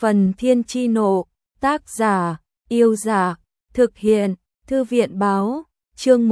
Phần Thiên Chi Nộ, tác giả, Yêu Giả, thực hiện, Thư viện Báo, chương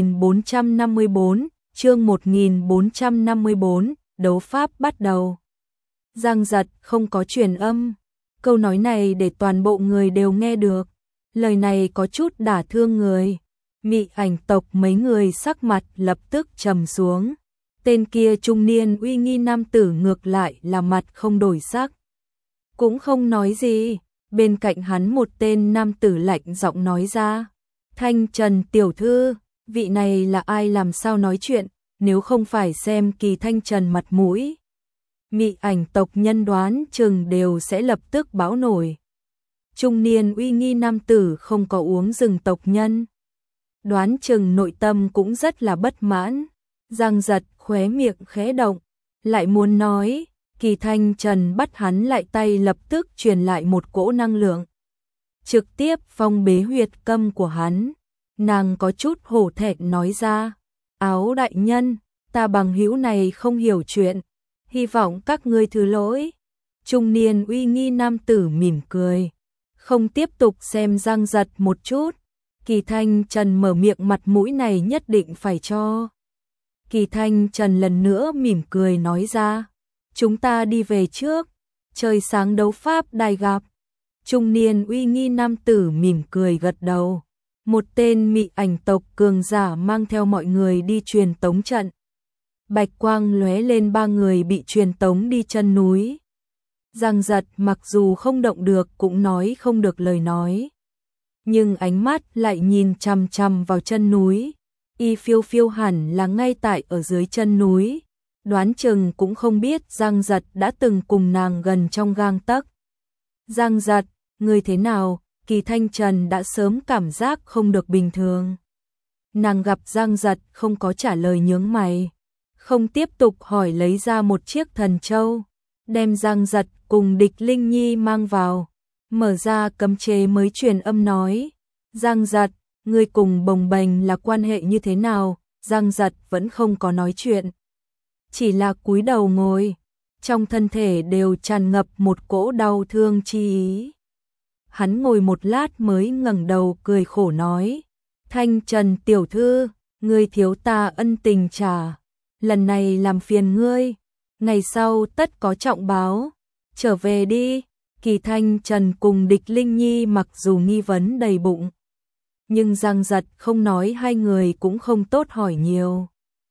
1454, đấu pháp bắt đầu. Giang Giật không có truyền âm, câu nói này để toàn bộ người đều nghe được, lời này có chút đả thương người. Mị Ảnh tộc mấy người sắc mặt lập tức trầm xuống, tên kia trung niên uy nghi nam tử ngược lại là mặt không đổi sắc, cũng không nói gì. Bên cạnh hắn một tên nam tử lạnh giọng nói ra: Thanh Trần tiểu thư, vị này là ai, làm sao nói chuyện, nếu không phải xem Kỳ Thanh Trần mặt mũi, Mị Ảnh tộc nhân đoán chừng đều sẽ lập tức báo nổi. Trung niên uy nghi nam tử không có uống rừng tộc nhân, đoán chừng nội tâm cũng rất là bất mãn. Giang Giật khóe miệng khẽ động, lại muốn nói, Kỳ Thanh Trần bắt hắn lại tay lập tức truyền lại một cỗ năng lượng, trực tiếp phong bế huyệt câm của hắn. Nàng có chút hổ thẹn nói ra: Áo đại nhân, ta bằng hữu này không hiểu chuyện, hy vọng các ngươi thứ lỗi. Trung niên uy nghi nam tử mỉm cười, không tiếp tục xem Giang Giật một chút. Kỳ Thanh Trần mở miệng, mặt mũi này nhất định phải cho. Kỳ Thanh Trần lần nữa mỉm cười nói ra: Chúng ta đi về trước, trời sáng đấu pháp đài gặp. Trung niên uy nghi nam tử mỉm cười gật đầu. Một tên Mị Ảnh tộc cường giả mang theo mọi người đi truyền tống trận. Bạch quang lóe lên, ba người bị truyền tống đi chân núi. Giang Giật mặc dù không động được cũng nói không được lời nói, nhưng ánh mắt lại nhìn chằm chằm vào chân núi. Y phiêu phiêu hẳn là ngay tại ở dưới chân núi, đoán chừng cũng không biết Giang Giật đã từng cùng nàng gần trong gang tấc. Giang Giật, người thế nào? Kỳ Thanh Trần đã sớm cảm giác không được bình thường. Nàng gặp Giang Giật không có trả lời, nhướng mày, không tiếp tục hỏi, lấy ra một chiếc thần châu, đem Giang Giật cùng Địch Linh Nhi mang vào, mở ra cấm chế mới truyền âm nói: Giang Giật, ngươi cùng Bồng Bềnh là quan hệ như thế nào? Giang Giật vẫn không có nói chuyện, chỉ là cúi đầu ngồi, trong thân thể đều tràn ngập một cỗ đau thương chi ý. Hắn ngồi một lát mới ngẩng đầu cười khổ nói: Thanh Trần tiểu thư, ngươi thiếu ta ân tình trả, lần này làm phiền ngươi, ngày sau tất có trọng báo, trở về đi. Kỳ Thanh Trần cùng Địch Linh Nhi mặc dù nghi vấn đầy bụng, nhưng Giang Giật không nói, hai người cũng không tốt hỏi nhiều.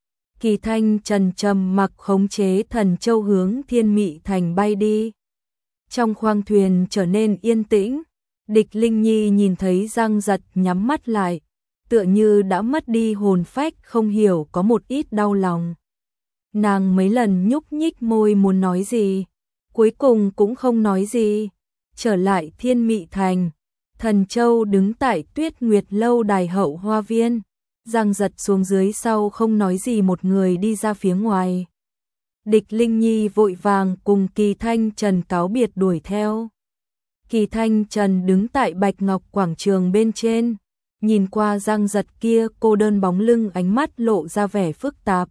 Kỳ Thanh Trần trầm mặc khống chế thần châu hướng Thiên Mị Thành bay đi. Trong khoang thuyền trở nên yên tĩnh. Địch Linh Nhi nhìn thấy Giang Giật nhắm mắt lại, tựa như đã mất đi hồn phách, không hiểu có một ít đau lòng. Nàng mấy lần nhúc nhích môi muốn nói gì, cuối cùng cũng không nói gì. Trở lại Thiên Mị Thành, thần châu đứng tại Tuyết Nguyệt lâu đài hậu hoa viên. Giang Giật xuống dưới sau không nói gì, một người đi ra phía ngoài. Địch Linh Nhi vội vàng cùng Kỳ Thanh Trần cáo biệt đuổi theo. Kỳ Thanh Trần đứng tại Bạch Ngọc quảng trường bên trên, nhìn qua Giang Giật kia cô đơn bóng lưng, ánh mắt lộ ra vẻ phức tạp.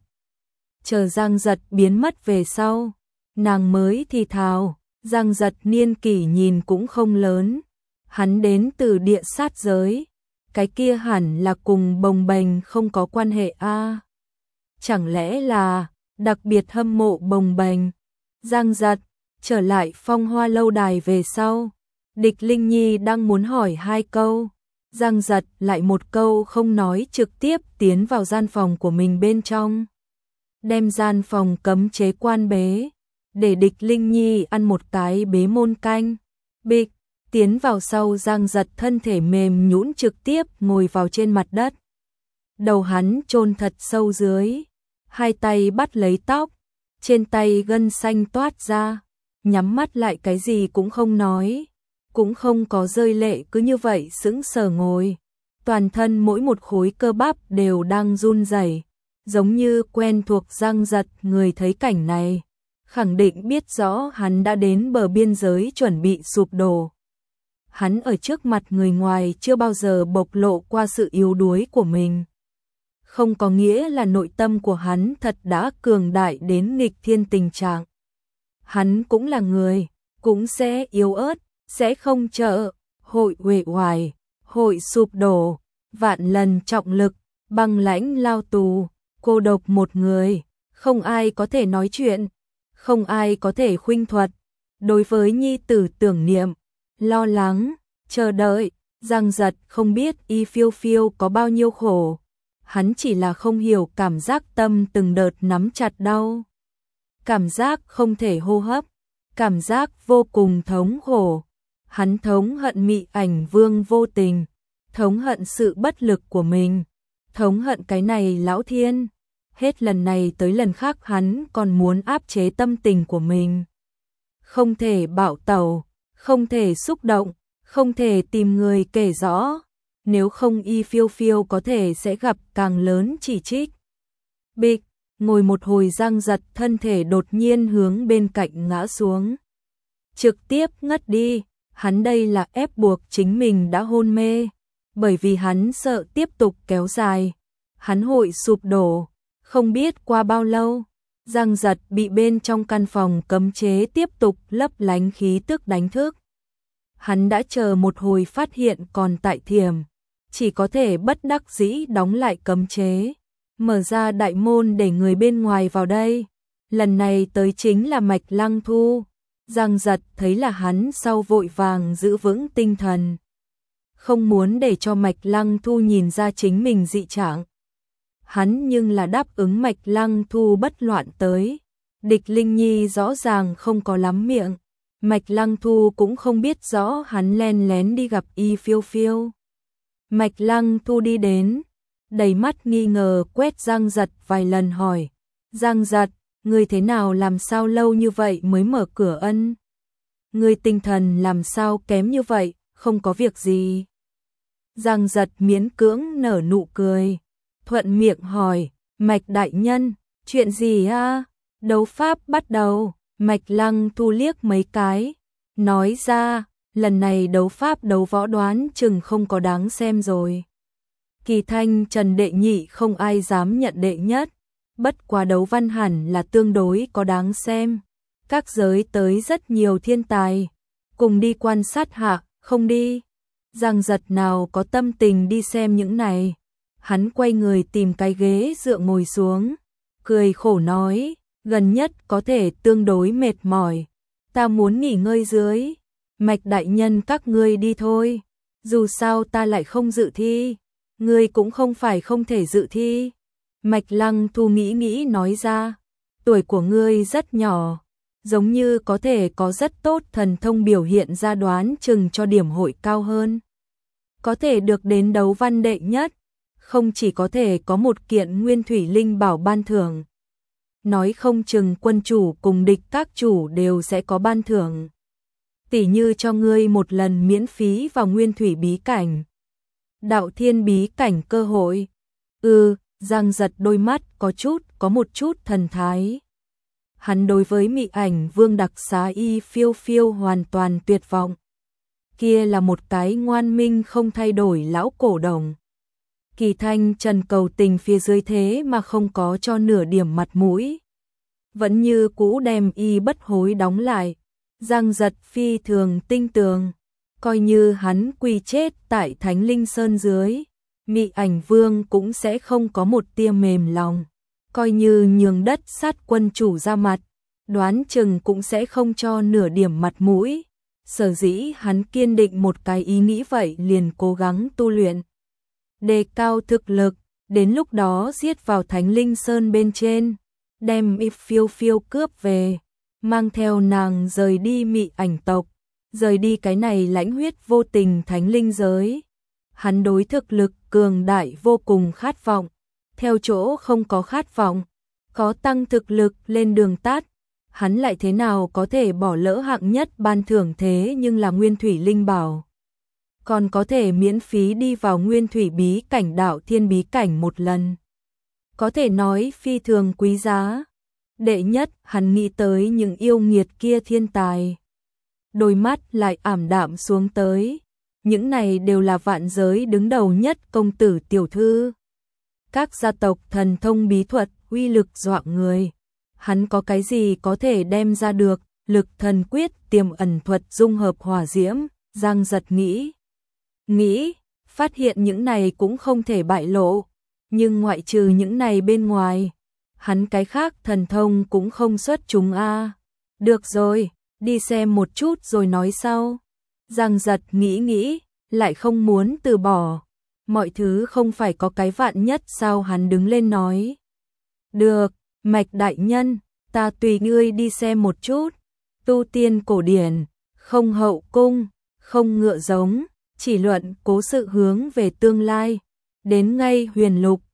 Chờ Giang Giật biến mất về sau, nàng mới thì thào: Giang Giật niên kỷ nhìn cũng không lớn, hắn đến từ địa sát giới, cái kia hẳn là cùng Bồng Bềnh không có quan hệ a? Chẳng lẽ là đặc biệt hâm mộ Bồng Bềnh? Giang Giật trở lại Phong Hoa lâu đài về sau, Địch Linh Nhi đang muốn hỏi hai câu, Giang Giật lại một câu không nói, trực tiếp tiến vào gian phòng của mình bên trong, đem gian phòng cấm chế quan bế, để Địch Linh Nhi ăn một cái bế môn canh. Bịch, tiến vào sau, Giang Giật thân thể mềm nhũn trực tiếp ngồi vào trên mặt đất. Đầu hắn chôn thật sâu dưới, hai tay bắt lấy tóc, trên tay gân xanh toát ra, nhắm mắt lại cái gì cũng không nói, cũng không có rơi lệ, cứ như vậy sững sờ ngồi. Toàn thân mỗi một khối cơ bắp đều đang run rẩy, giống như quen thuộc. Giang Giật người thấy cảnh này, khẳng định biết rõ hắn đã đến bờ biên giới chuẩn bị sụp đổ. Hắn ở trước mặt người ngoài chưa bao giờ bộc lộ qua sự yếu đuối của mình, không có nghĩa là nội tâm của hắn thật đã cường đại đến nghịch thiên tình trạng. Hắn cũng là người, cũng sẽ yếu ớt, sẽ không trợ, hội uể oải, hội sụp đổ, vạn lần trọng lực, băng lãnh lao tù, cô độc một người, không ai có thể nói chuyện, không ai có thể khuynh thuật. Đối với nhi tử tưởng niệm, lo lắng, chờ đợi, Giang Giật không biết Y Phiêu Phiêu có bao nhiêu khổ. Hắn chỉ là không hiểu cảm giác tâm từng đợt nắm chặt đau. Cảm giác không thể hô hấp, cảm giác vô cùng thống khổ. Hắn thống hận Mị Ảnh Vương vô tình, thống hận sự bất lực của mình, thống hận cái này lão thiên. Hết lần này tới lần khác hắn còn muốn áp chế tâm tình của mình. Không thể bạo tẩu, không thể xúc động, không thể tìm người kể rõ. Nếu không Y Phiêu Phiêu có thể sẽ gặp càng lớn chỉ trích. Bịch, ngồi một hồi Giang Giật thân thể đột nhiên hướng bên cạnh ngã xuống. Trực tiếp ngất đi, hắn đây là ép buộc chính mình đã hôn mê. Bởi vì hắn sợ tiếp tục kéo dài, hắn hội sụp đổ. Không biết qua bao lâu, Giang Giật bị bên trong căn phòng cấm chế tiếp tục lấp lánh khí tức đánh thức. Hắn đã chờ một hồi phát hiện còn tại thiểm, chỉ có thể bất đắc dĩ đóng lại cấm chế, mở ra đại môn để người bên ngoài vào đây. Lần này tới chính là Mạch Lăng Thu. Giang Giật thấy là hắn sau vội vàng giữ vững tinh thần, không muốn để cho Mạch Lăng Thu nhìn ra chính mình dị trạng. Hắn nhưng là đáp ứng Mạch Lăng Thu bất loạn tới. Địch Linh Nhi rõ ràng không có lắm miệng, Mạch Lăng Thu cũng không biết rõ hắn len lén đi gặp Y Phiêu Phiêu. Mạch Lăng Thu đi đến, đầy mắt nghi ngờ quét Giang Giật vài lần hỏi: Giang Giật, ngươi thế nào, làm sao lâu như vậy mới mở cửa ân? Ngươi tinh thần làm sao kém như vậy, không có việc gì. Giang Giật miễn cưỡng nở nụ cười, thuận miệng hỏi: Mạch đại nhân, chuyện gì a? Đấu pháp bắt đầu. Mạch Lăng Thu liếc mấy cái, nói ra: lần này đấu pháp đấu võ đoán chừng không có đáng xem rồi. Kỳ Thanh Trần đệ nhị không ai dám nhận đệ nhất, bất quá đấu văn hẳn là tương đối có đáng xem. Các giới tới rất nhiều thiên tài, cùng đi quan sát hạ, không đi. Giang Giật nào có tâm tình đi xem những này. Hắn quay người tìm cái ghế dựa ngồi xuống, cười khổ nói: gần nhất có thể tương đối mệt mỏi, ta muốn nghỉ ngơi dưới. Mạch đại nhân các ngươi đi thôi, dù sao ta lại không dự thi, ngươi cũng không phải không thể dự thi. Mạch Lăng Thu nghĩ nghĩ nói ra: tuổi của ngươi rất nhỏ, giống như có thể có rất tốt thần thông biểu hiện ra, đoán chừng cho điểm hội cao hơn, có thể được đến đấu văn đệ nhất, không chỉ có thể có một kiện nguyên thủy linh bảo ban thưởng, nói không chừng quân chủ cùng địch các chủ đều sẽ có ban thưởng. Tỉ như cho ngươi một lần miễn phí vào nguyên thủy bí cảnh, đạo thiên bí cảnh cơ hội. Giang Giật đôi mắt có một chút thần thái. Hắn đối với Mị Ảnh Vương đặc xá Y Phiêu Phiêu hoàn toàn tuyệt vọng. Kia là một cái ngoan minh không thay đổi lão cổ đồng. Kỳ Thanh Trần cầu tình phía dưới thế mà không có cho nửa điểm mặt mũi, vẫn như cũ đem Y bất hối đóng lại. Giang Giật phi thường tinh tường, coi như hắn quỳ chết tại Thánh Linh Sơn dưới, Mị Ảnh Vương cũng sẽ không có một tia mềm lòng, coi như nhường đất sát quân chủ ra mặt, đoán chừng cũng sẽ không cho nửa điểm mặt mũi. Sở dĩ hắn kiên định một cái ý nghĩ vậy, liền cố gắng tu luyện, đề cao thực lực, đến lúc đó giết vào Thánh Linh Sơn bên trên, đem Y Phiêu Phiêu cướp về, mang theo nàng rời đi Mị Ảnh tộc, rời đi cái này lãnh huyết vô tình thánh linh giới. Hắn đối thực lực cường đại vô cùng khát vọng, theo chỗ không có khát vọng, có tăng thực lực lên đường tắt, hắn lại thế nào có thể bỏ lỡ hạng nhất ban thưởng thế nhưng là nguyên thủy linh bảo, còn có thể miễn phí đi vào nguyên thủy bí cảnh đạo thiên bí cảnh một lần, có thể nói phi thường quý giá. Đệ nhất, hắn nghĩ tới những yêu nghiệt kia thiên tài, đôi mắt lại ảm đạm xuống tới. Những này đều là vạn giới đứng đầu nhất công tử tiểu thư. Các gia tộc thần thông bí thuật uy lực dọa người, hắn có cái gì có thể đem ra được, lực thần quyết tiềm ẩn thuật dung hợp hỏa diễm, Giang Giật nghĩ, phát hiện những này cũng không thể bại lộ, nhưng ngoại trừ những này bên ngoài, hắn cái khác thần thông cũng không xuất chúng a. Được rồi, đi xem một chút rồi nói sau. Giang Giật nghĩ, lại không muốn từ bỏ. Mọi thứ không phải có cái vạn nhất sao, hắn đứng lên nói. Được, Mạch đại nhân, ta tùy ngươi đi xem một chút. Tu tiên cổ điển, không hậu cung, không ngựa giống, chỉ luận cố sự hướng về tương lai. Đến ngay Huyền Lục,